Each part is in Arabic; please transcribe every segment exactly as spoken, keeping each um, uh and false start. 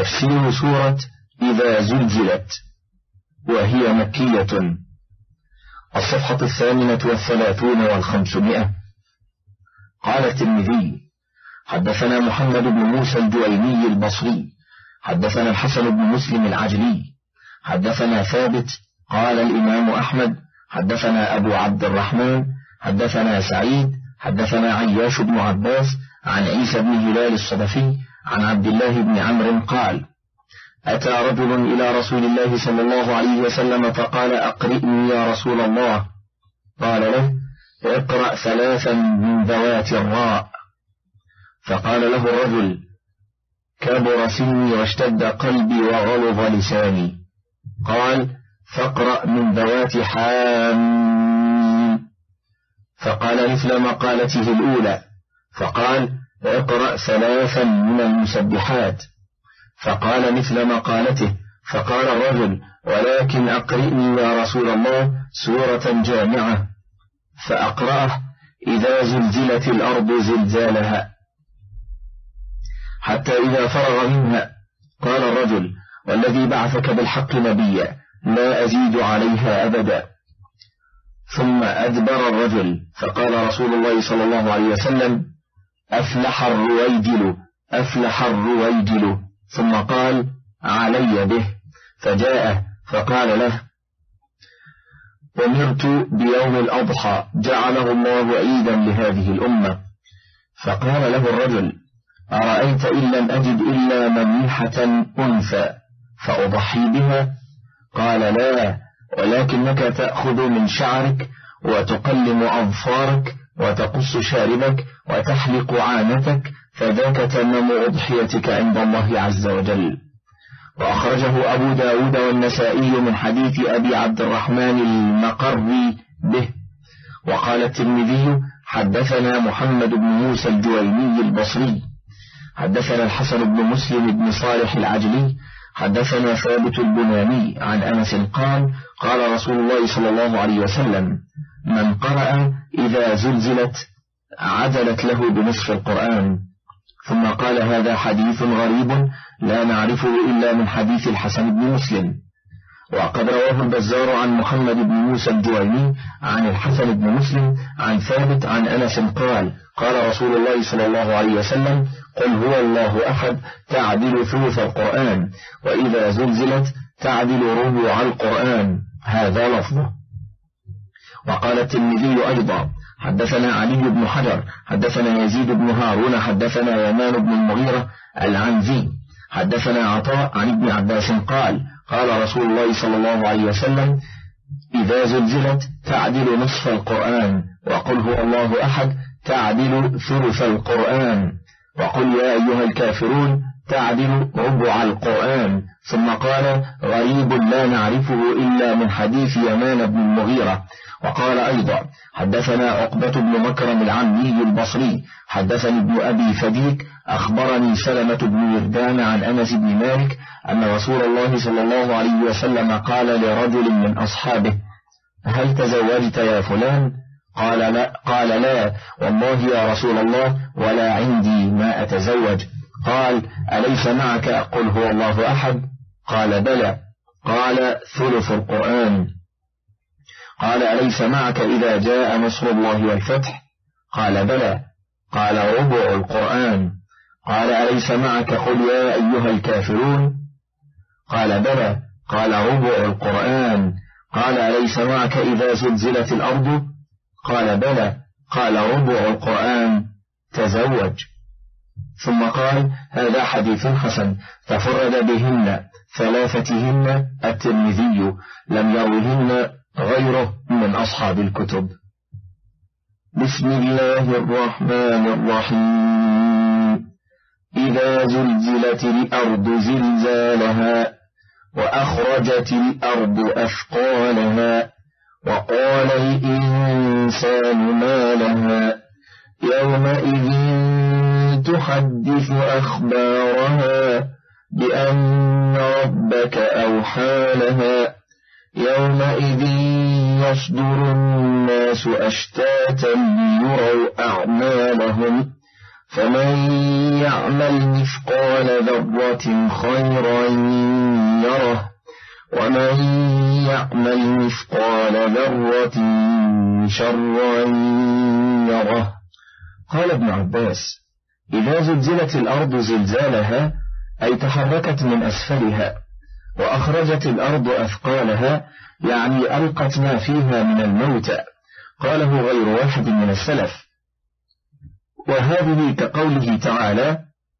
تفسير سورة إذا زلزلت، وهي مكية. الصفحة الثامنة والثلاثون والخمسمائة. قال الترمذي: حدثنا محمد بن موسى الجويني البصري حدثنا الحسن بن مسلم العجلي حدثنا ثابت قال الإمام أحمد حدثنا أبو عبد الرحمن حدثنا سعيد حدثنا عياش بن عباس عن عيسى بن هلال الصدفي عن عبد الله بن عمرو قال: أتى رجل إلى رسول الله صلى الله عليه وسلم فقال: أقرئني يا رسول الله. قال له: اقرأ ثلاثا من ذوات الراء. فقال له الرجل: كبر سني واشتد قلبي وغلظ لساني. قال: فاقرأ من ذوات حام. فقال مثل مقالته الأولى. فقال: اقرأ ثلاثا من المسبحات. فقال مثل مقالته. فقال الرجل: ولكن أقرئني يا رسول الله سورة جامعة. فأقرأه: إذا زلزلت الأرض زلزالها، حتى إذا فرغ منها قال الرجل: والذي بعثك بالحق نبيا لا أزيد عليها أبدا. ثم أدبر الرجل، فقال رسول الله صلى الله عليه وسلم: أفلح الرويجل أفلح الرويجل. ثم قال: علي به. فجاء فقال له: أمرت بيوم الأضحى جعله الله عيدا لهذه الأمة. فقال له الرجل: أرأيت إن لم أجد إلا مميحة أنثى فأضحي بها؟ قال: لا، ولكنك تأخذ من شعرك وتقلم أظفارك وتقص شاربك وتحلق عانتك، فذاك تمام أضحيتك عند الله عز وجل. وأخرجه أبو داود والنسائي من حديث أبي عبد الرحمن المقري به. وقال الترمذي: حدثنا محمد بن موسى الجويني البصري حدثنا الحسن بن مسلم بن صالح العجلي حدثنا ثابت البناني عن أنس قال: قال رسول الله صلى الله عليه وسلم: من قرأ إذا زلزلت عدلت له بنصف القرآن. ثم قال: هذا حديث غريب لا نعرفه إلا من حديث الحسن بن مسلم. وقد رواه البزار عن محمد بن موسى الجويني عن الحسن بن مسلم عن ثابت عن أنس قال: قال رسول الله صلى الله عليه وسلم: قل هو الله أحد تعدل ثلث القرآن، وإذا زلزلت تعدل ربع القرآن. هذا لفظه. وقال الترمذي أيضا: حدثنا علي بن حجر حدثنا يزيد بن هارون حدثنا يمان بن المغيرة العنزي حدثنا عطاء عن ابن عباس قال: قال رسول الله صلى الله عليه وسلم: إذا زلزلت تعدل نصف القرآن، وقل هو الله أحد تعدل ثلث القرآن، وقل يا أيها الكافرون تعدل ربع القرآن. ثم قال: غريب لا نعرفه إلا من حديث يمان بن المغيرة. وقال أيضا: حدثنا عقبة بن مكرم العمي البصري حدثني ابن أبي فديك أخبرني سلمة بن يردان عن أنس بن مالك أن رسول الله صلى الله عليه وسلم قال لرجل من أصحابه: هل تزوجت يا فلان؟ قال لا, قال لا والله يا رسول الله، ولا عندي ما أتزوج. قال: أليس معك قل هو الله أحد؟ قال: بلى. قال: ثلث القرآن. قال: أليس معك إذا جاء نصر الله والفتح؟ قال: بلى. قال: ربع القرآن. قال: أليس معك قل يا أيها الكافرون؟ قال: بلى. قال: ربع القرآن. قال: أليس معك إذا زلزلت الأرض؟ قال: بلى. قال: ربع القرآن. تزوج. ثم قال: هذا حديث حسن تفرد بهن ثلاثتهن الترمذي، لم يروهن غيره من أصحاب الكتب. بسم الله الرحمن الرحيم. إذا زلزلت الأرض زلزالها وأخرجت الأرض أثقالها وقال الإنسان ما لها يومئذ تحدث أخبارها بأن ربك أوحى لها يومئذ يصدر الناس أشتاتا ليروا أعمالهم فمن يعمل مثقال ذرة خيرا يره ومن يعمل مثقال ذرة شرا يره. قال ابن عباس: إذا زلزلت الأرض زلزالها أي تحركت من أسفلها، وأخرجت الأرض أثقالها يعني ألقت ما فيها من الموتى. قاله غير واحد من السلف. وهذه كقوله تعالى: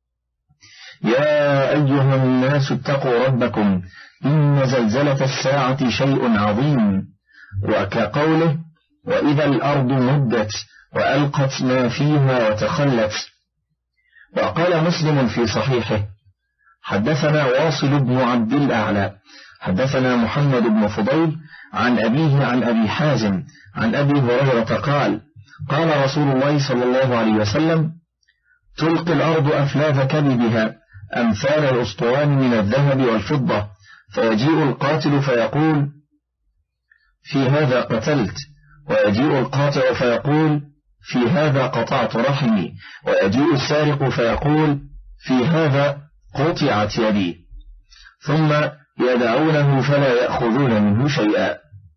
يا أيها الناس اتقوا ربكم إن زلزلة الساعة شيء عظيم، وكقوله: وإذا الأرض مدت وألقت ما فيها وتخلت. وقال مسلم في صحيحه: حدثنا واصل بن عبد الأعلى حدثنا محمد بن فضيل عن أبيه عن أبي حازم عن أبي هريرة قال: قال رسول الله صلى الله عليه وسلم: تلقي الأرض أفلاذ كبدها أمثال الأسطوان من الذهب والفضة، فيجيء القاتل فيقول: في هذا قتلت، ويجيء القاطع فيقول: في هذا قطعت رحمي، ويجيء السارق فيقول: في هذا قطعت يدي، ثم يدعونه فلا يأخذون منه شيئا.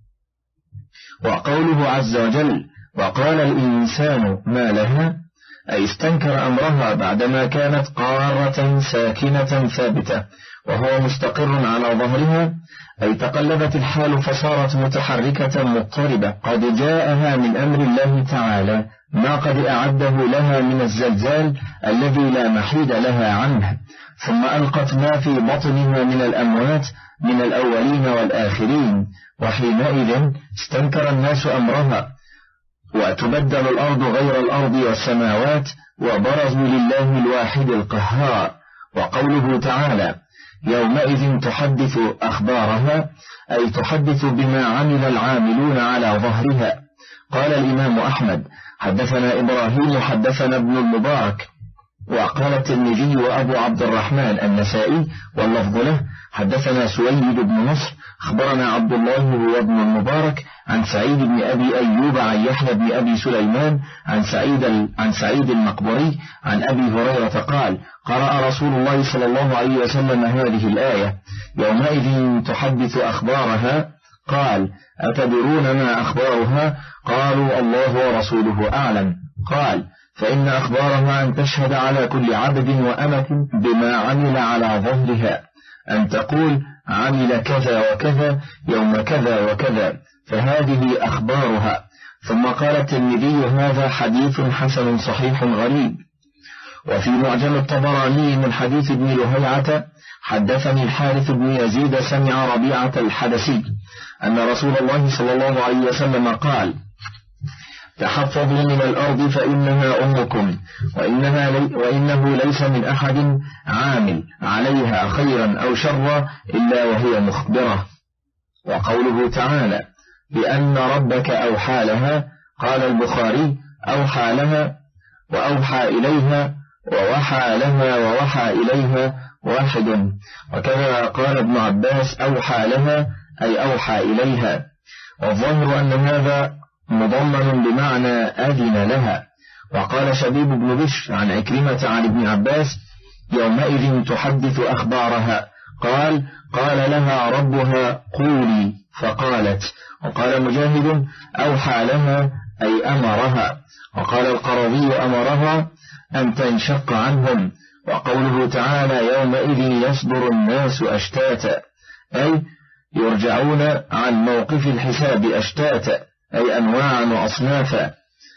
وقوله عز وجل: وقال الإنسان ما لها، أي استنكر أمرها بعدما كانت قارة ساكنة ثابتة وهو مستقر على ظهرها، أي تقلبت الحال فصارت متحركة مضطربة، قد جاءها من أمر الله تعالى ما قد أعده لها من الزلزال الذي لا محيد لها عنه، ثم ألقت ما في بطنها من الأموات من الأولين والآخرين، وحينئذ استنكر الناس أمرها، وتبدل الأرض غير الأرض والسماوات، وبرزوا لله الواحد القهار. وقوله تعالى: يومئذ تحدث أخبارها، أي تحدث بما عمل العاملون على ظهرها. قال الإمام أحمد: حدثنا إبراهيم حدثنا ابن المبارك. وقال الترمذي وأبو عبد الرحمن النسائي واللفظ له: حدثنا سويد بن نصر أخبرنا عبد الله هو ابن المبارك عن سعيد بن أبي أيوب عن يحيى بن أبي سليمان عن سعيد عن سعيد المقبري عن أبي هريرة قال: قرأ رسول الله صلى الله عليه وسلم هذه الآية: يومئذ تحدث أخبارها. قال: أتدرون ما أخبارها؟ قالوا: الله ورسوله أعلم. قال: فإن أخبارها أن تشهد على كل عبد وأمة بما عمل على ظهرها، أن تقول: عمل كذا وكذا يوم كذا وكذا، فهذه أخبارها. ثم قال الترمذي: هذا حديث حسن صحيح غريب. وفي معجم الطبراني من حديث ابن لهيعة: حدثني الحارث بن يزيد سمع ربيعة الحدثي أن رسول الله صلى الله عليه وسلم قال: تحفظوا من الأرض فإنها أمكم، وإنها لي وإنه ليس من أحد عامل عليها خيرا أو شرا إلا وهي مخبرة. وقوله تعالى: بأن ربك أوحى لها، قال البخاري: أوحى لها وأوحى إليها ووحى لها ووحى إليها واحد. وكذا قال ابن عباس: أوحى لها أي أوحى إليها. والظاهر أن هذا مضمن بمعنى أذن لها. وقال شبيب بن بشر عن عكرمة عن ابن عباس: يومئذ تحدث أخبارها. قال: قال لها ربها قولي فقالت. وقال مجاهد: أوحى لها أي أمرها. وقال القرضي: أمرها أن تنشق عنهم. وقوله تعالى: يومئذ يصدر الناس أشتاتا، أي يرجعون عن موقف الحساب أشتاتا، أي أنواعا وأصنافا،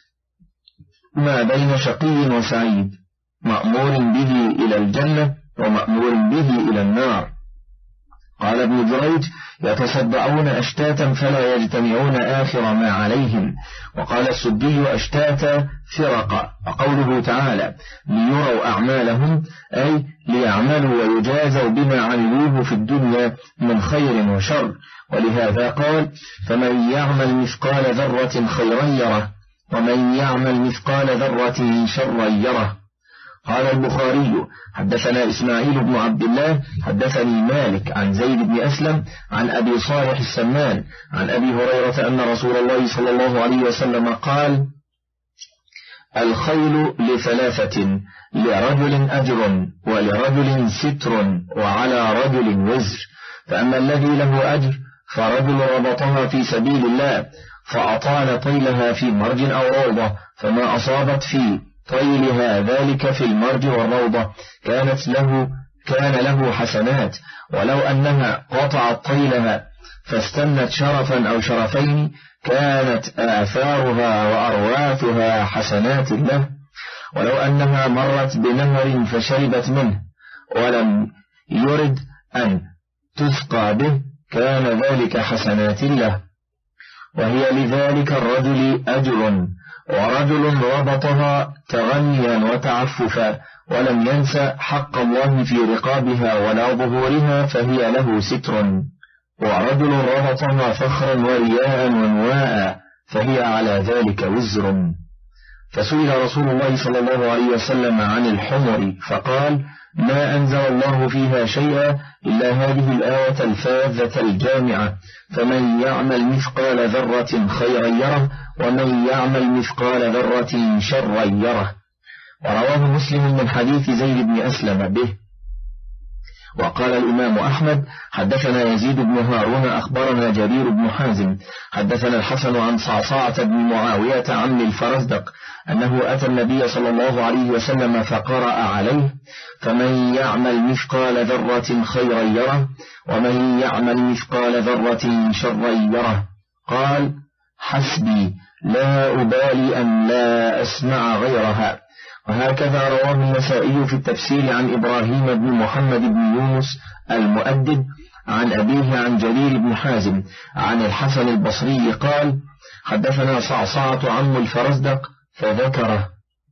ما بين شقي وسعيد، مأمور به إلى الجنة ومأمور به إلى النار. قال ابن جريج: يتصدعون أشتاتا فلا يجتمعون آخر ما عليهم. وقال السدي: أشتاتا فرقا. وقوله تعالى: ليروا أعمالهم، أي ليعملوا ويجازوا بما عملوه في الدنيا من خير وشر. ولهذا قال: فمن يعمل مثقال ذرة خيرا يره، ومن يعمل مثقال ذرة شرا يره. قال البخاري: حدثنا إسماعيل بن عبد الله حدثني مالك عن زيد بن أسلم عن أبي صالح السمان عن أبي هريرة أن رسول الله صلى الله عليه وسلم قال: الخيل لثلاثة: لرجل أجر، ولرجل ستر، وعلى رجل وزر. فأما الذي له أجر فرجل ربطها في سبيل الله فأطال طيلها في مرج أو روضة، فما أصابت في طيلها ذلك في المرج والروضة كانت له كان له حسنات، ولو أنها قطعت طيلها فاستنت شرفا أو شرفين كانت آثارها وأرواثها حسنات له. ولو أنها مرت بنهر فشربت منه ولم يرد أن تسقى به كان ذلك حسنات له، وهي لذلك الرجل أجر. ورجل ربطها تغنيا وتعففا ولم ينس حق الله في رقابها ولا ظهورها فهي له ستر. ورجل ربطها فخرا ورياء ونواء فهي على ذلك وزر. فسئل رسول الله صلى الله عليه وسلم عن الحمر فقال: ما أنزل الله فيها شيئا إلا هذه الآية الفاذة الجامعة: فمن يعمل مثقال ذرة خيرا يره ومن يعمل مثقال ذرة شرا يره. ورواه مسلم من حديث زيد بن أسلم به. وقال الإمام أحمد: حدثنا يزيد بن هارون أخبرنا جرير بن حازم حدثنا الحسن عن صعصعة بن معاوية عم الفرزدق أنه أتى النبي صلى الله عليه وسلم فقرأ عليه: فمن يعمل مثقال ذرة خيرا يره ومن يعمل مثقال ذرة شرا يره. قال: حسبي، لا أبالي أن لا أسمع غيرها. وهكذا رواه النسائي في التفسير عن إبراهيم بن محمد بن يونس المؤدب عن أبيه عن جرير بن حازم عن الحسن البصري قال: حدثنا صعصعة عم الفرزدق فذكره.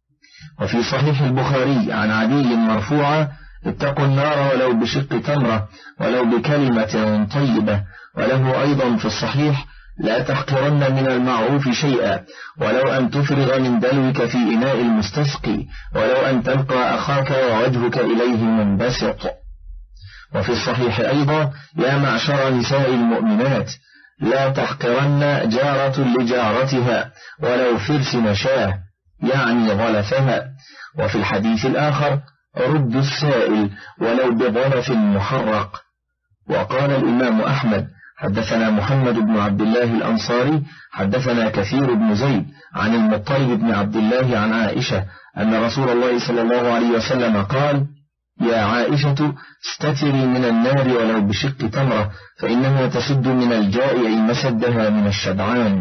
وفي صحيح البخاري عن عدي مرفوعة: اتقوا النار ولو بشق تمرة ولو بكلمة طيبة. وله أيضا في الصحيح: لا تحقرن من المعروف شيئا ولو أن تفرغ من دلوك في إناء المستسقي ولو أن تلقى أخاك ووجهك إليه منبسط. وفي الصحيح أيضا: يا معشر نساء المؤمنات لا تحقرن جارة لجارتها ولو فرس نشاه، يعني ظلفها. وفي الحديث الآخر: رد السائل ولو بظلف محرق. وقال الإمام أحمد: حدثنا محمد بن عبد الله الأنصاري حدثنا كثير بن زيد عن المطلب بن عبد الله عن عائشة أن رسول الله صلى الله عليه وسلم قال: يا عائشة استتري من النار ولو بشق تمرة فإنها تسد من الجائع مسدها من الشبعان.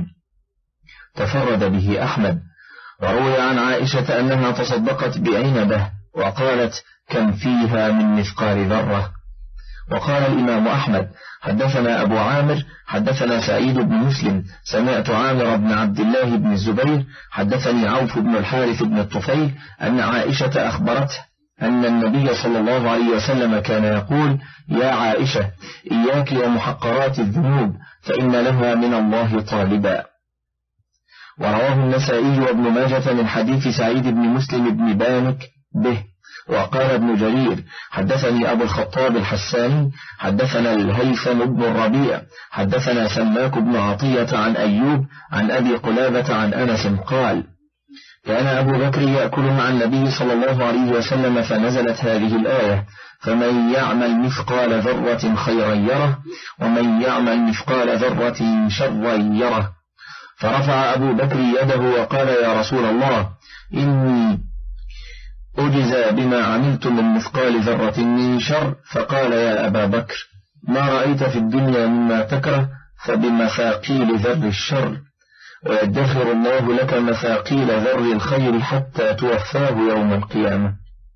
تفرد به أحمد. وروي عن عائشة أنها تصدقت بعنبة وقالت: كم فيها من مثقال ذرة. وقال الإمام أحمد: حدثنا أبو عامر حدثنا سعيد بن مسلم سمعت عامر بن عبد الله بن الزبير حدثني عوف بن الحارث بن الطفيل أن عائشة أخبرته أن النبي صلى الله عليه وسلم كان يقول: يا عائشة إياك ومحقرات الذنوب فإن لها من الله طالبا. ورواه النسائي وابن ماجة من حديث سعيد بن مسلم بن بانك به. وقال ابن جرير: حدثني أبو الخطاب الحساني حدثنا الهيثم بن الربيع حدثنا سماك بن عطية عن أيوب عن أبي قلابة عن أنس قال: كان أبو بكر يأكل مع النبي صلى الله عليه وسلم فنزلت هذه الآية: فمن يعمل مثقال ذرة خيرا يره ومن يعمل مثقال ذرة شرا يره. فرفع أبو بكر يده وقال: يا رسول الله، إني أجزى بما عملت من مثقال ذرة من شر. فقال: يا أبا بكر، ما رأيت في الدنيا مما تكره فبمثاقيل ذر الشر، ويدخر الله لك مثاقيل ذر الخير حتى توفاه يوم القيامة.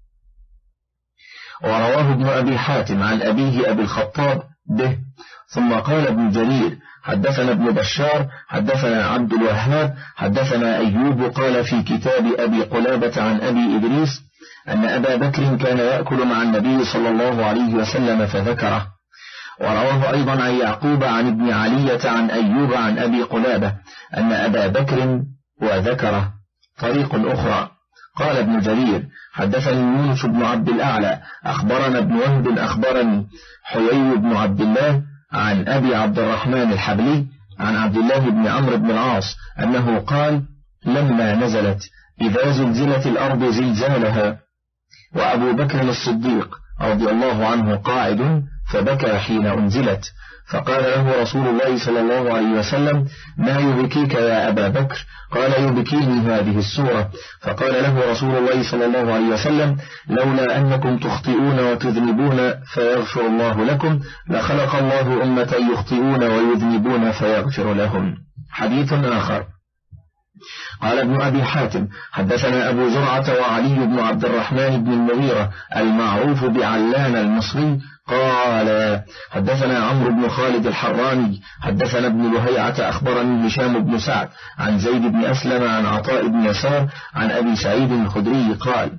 ورواه ابن أبي حاتم عن أبيه أبي الخطاب به. ثم قال ابن جرير: حدثنا ابن بشار حدثنا عبد الوهاب حدثنا أيوب قال في كتاب أبي قلابة عن أبي إدريس أن أبا بكر كان يأكل مع النبي صلى الله عليه وسلم فذكره. ورواه أيضا عن يعقوب عن ابن علية عن أيوب عن أبي قلابة أن أبا بكر وذكره. طريق أخرى. قال ابن جرير: حدثني يونس بن عبد الأعلى أخبرنا ابن وهب أخبرني حيي بن عبد الله عن أبي عبد الرحمن الحبلي عن عبد الله بن عمرو بن العاص أنه قال: لما نزلت إذا زلزلت الأرض زلزالها. وأبو بكر الصديق رضي الله عنه قاعد فبكى حين أنزلت، فقال له رسول الله صلى الله عليه وسلم: ما يبكيك يا أبا بكر؟ قال: يبكيني هذه السورة. فقال له رسول الله صلى الله عليه وسلم: لولا أنكم تخطئون وتذنبون فيغفر الله لكم لخلق الله أمة يخطئون ويذنبون فيغفر لهم. حديث آخر. قال ابن أبي حاتم: حدثنا أبو زرعة وعلي بن عبد الرحمن بن المغيرة المعروف بعلان المصري قال: حدثنا عمرو بن خالد الحراني حدثنا ابن لهيعة أخبرني هشام بن سعد عن زيد بن أسلم عن عطاء بن يسار عن أبي سعيد الخدري قال: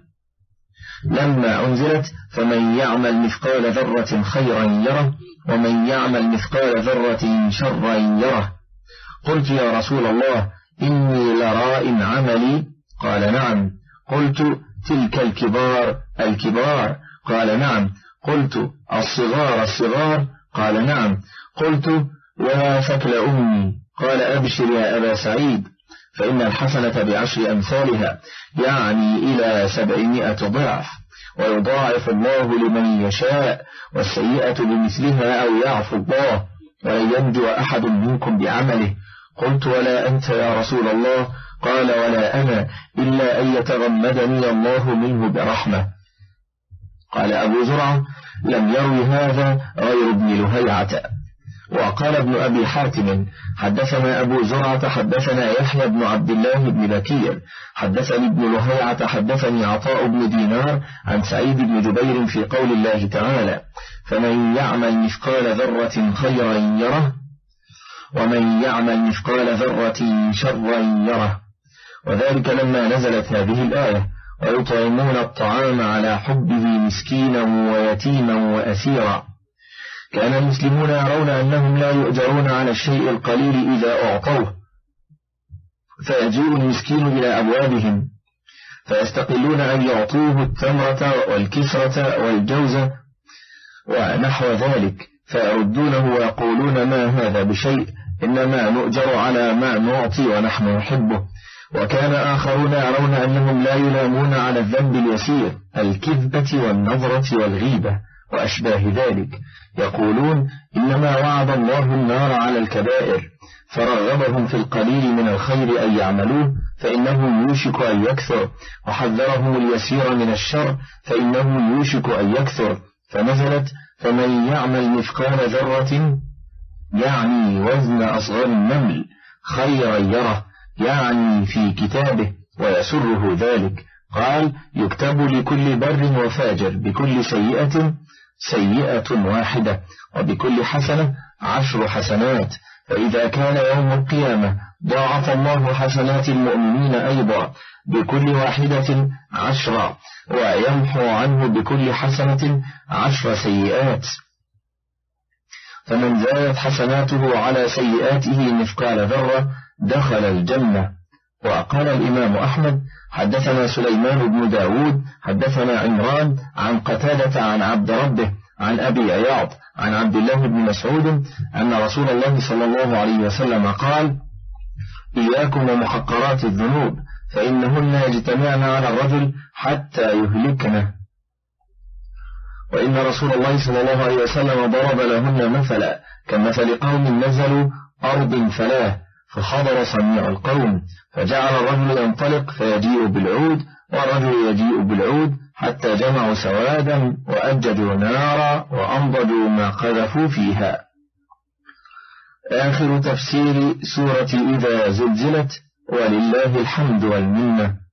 لما أنزلت: فمن يعمل مثقال ذرة خيرا يره ومن يعمل مثقال ذرة شرا يره. قلت: يا رسول الله، إني لراء عملي. قال: نعم. قلت: تلك الكبار الكبار؟ قال: نعم. قلت: الصغار الصغار؟ قال: نعم. قلت: ويا ثكل أمي؟ قال: أبشر يا أبا سعيد، فإن الحسنة بعشر أمثالها، يعني إلى سبعمائة ضعف، ويضاعف الله لمن يشاء، والسيئة بمثلها أو يعفو الله، ولن ينجو أحد منكم بعمله. قلت: ولا أنت يا رسول الله؟ قال: ولا أنا، إلا أن يتغمدني الله منه برحمة. قال أبو زرعة: لم يروي هذا غير ابن لهيعة. وقال ابن أبي حاتم: حدثنا أبو زرعة حدثنا يحيى بن عبد الله بن بكير حدثني ابن لهيعة حدثني عطاء بن دينار عن سعيد بن جبير في قول الله تعالى: فمن يعمل مثقال ذرة خيرا يره ومن يعمل مثقال ذرة شرا يره. وذلك لما نزلت هذه الآية: ويطعمون الطعام على حبه مسكينا ويتيما وأسيرا. كان المسلمون يرون أنهم لا يؤجرون على الشيء القليل إذا أعطوه، فيجيء المسكين إلى أبوابهم فيستقلون أن يعطوه التمرة والكسرة والجوزة ونحو ذلك، فيردونه ويقولون: ما هذا بشيء، إنما نؤجر على ما نعطي ونحن نحبه. وكان آخرون يرون أنهم لا يلامون على الذنب اليسير، الكذبة والنظرة والغيبة وأشباه ذلك، يقولون: إنما وعد الله النار على الكبائر، فرغبهم في القليل من الخير أن يعملوه فإنه يوشك أن يكثر، وحذرهم اليسير من الشر فإنه يوشك أن يكثر، فنزلت: فمن يعمل مثقال ذرة، يعني وزن أصغر النمل، خيرا يره، يعني في كتابه ويسره ذلك. قال: يكتب لكل بر وفاجر بكل سيئة سيئة واحدة، وبكل حسنة عشر حسنات، فإذا كان يوم القيامة ضاعف الله حسنات المؤمنين أيضا بكل واحدة عشرة، ويمحو عنه بكل حسنة عشر سيئات. فمن زادت حسناته على سيئاته مثقال ذرة دخل الجنة. وقال الإمام أحمد: حدثنا سليمان بن داود حدثنا عمران عن قتادة عن عبد ربه عن أبي عياض عن عبد الله بن مسعود أن رسول الله صلى الله عليه وسلم قال: إياكم ومحقرات الذنوب، فإنهن يجتمعن على الرجل حتى يهلكنه. وإن رسول الله صلى الله عليه وسلم ضرب لهن مثلا كمثل قوم نزلوا أرض فلاه، فحضر صنيع القوم، فجعل الرجل ينطلق فيجيء بالعود، والرجل يجيء بالعود، حتى جمعوا سوادا وأججوا نارا وأنضجوا ما قذفوا فيها. آخر تفسير سورة إذا زلزلت، ولله الحمد والمنة.